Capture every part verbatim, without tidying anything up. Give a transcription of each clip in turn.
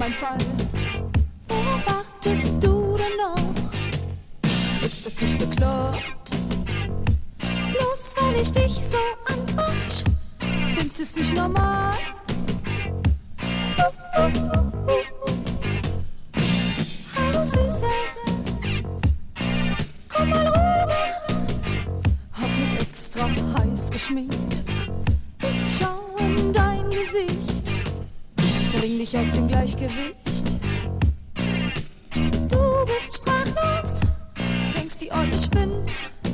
mein Fall. Worauf wartest du denn noch? Ist es nicht bekloppt? Bloß weil ich dich so anquatsch, findest es nicht normal? Hallo Süße, komm mal rüber. Hab mich extra heiß geschminkt. Ich schau in dein Gesicht, bring dich aus dem Gleichgewicht. Du bist sprachlos, denkst die Olle spinnt.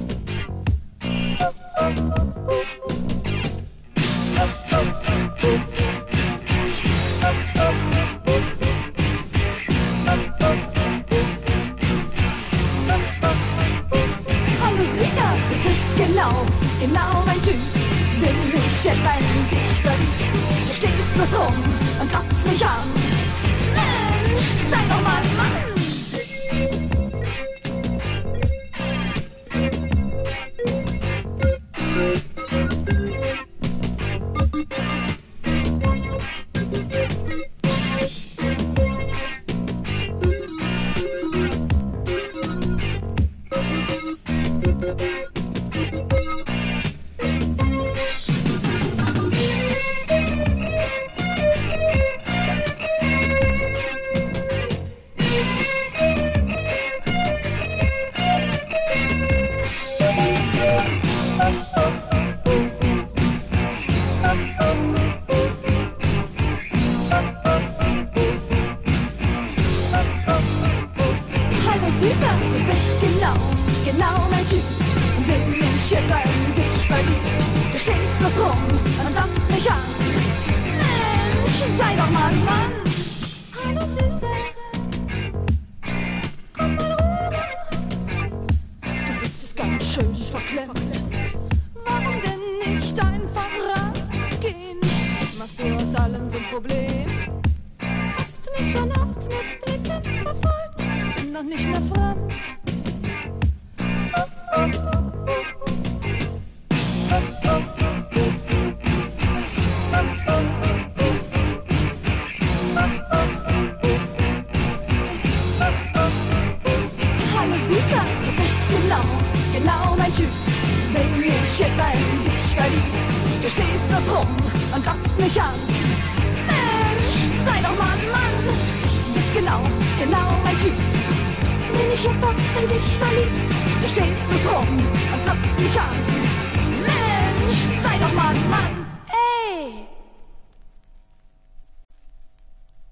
Hallo Süßer, du bist genau, genau mein Typ. Bin ich etwa in dich verliebt? Du stehst bloß rum und glotzt mich an. Mensch, sei doch mal ein Mann. Bin ich etwa in dich verliebt? Du stehst bloß rum und glotzt mich an.